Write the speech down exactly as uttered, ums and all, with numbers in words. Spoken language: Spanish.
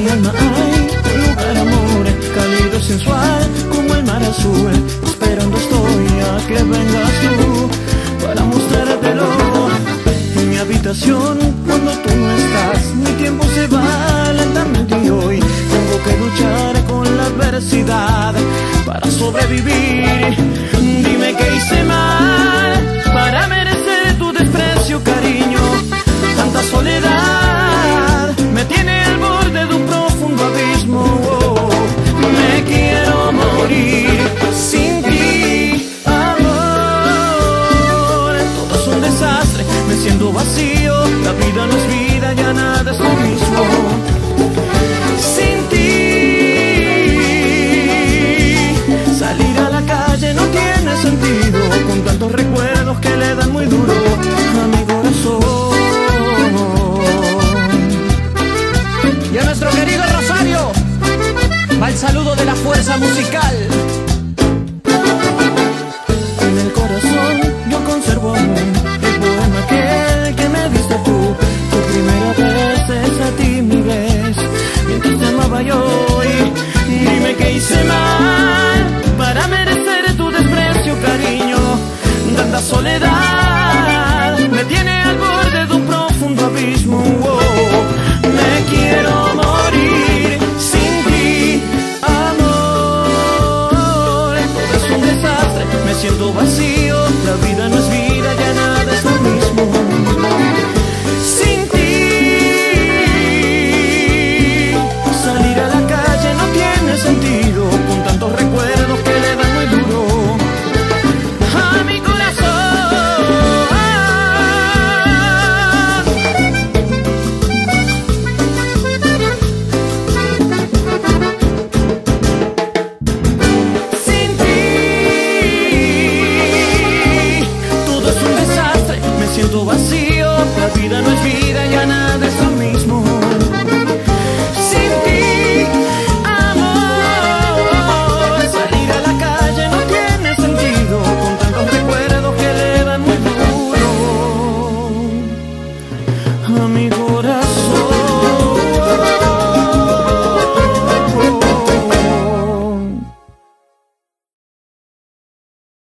mi alma hay un lugar, amor, cálido y sensual como el mar azul. Esperando estoy a que vengas tú para mostrártelo. En mi habitación cuando tú no estás, mi tiempo se va lentamente y hoy tengo que luchar con la adversidad para sobrevivir. Dime qué hice mal para merecer tu desprecio, cariño. Tanta soledad me tiene al borde de un profundo abismo. Oh, me quiero morir sin ti, amor. Todo es un desastre, me siento vacío. La vida no es vida, ya nada es lo mismo sin ti. Salir a la calle no tiene sentido con tantos recuerdos que le dan muy duro a mi corazón. Y a nuestro querido Rosario va el saludo de la fuerza musical. En el corazón yo conservo aún el poema aquel que me diste tú. Tu primera vez es a ti mi vez, mientras te amaba yo. Y dime qué hice mal para merecer tu desprecio, cariño. Tanta soledad me tiene al borde de un profundo abismo. Oh, me quiero morir sin ti, amor. Todo es un desastre, me siento vacío. La vida no es vida, ya nada es lo mismo sin ti. Salir a la calle no tiene sentido con tantos recuerdos que le dan muy duro a mi corazón. Sin ti todo es un desastre, me siento vacío. La vida no es vida.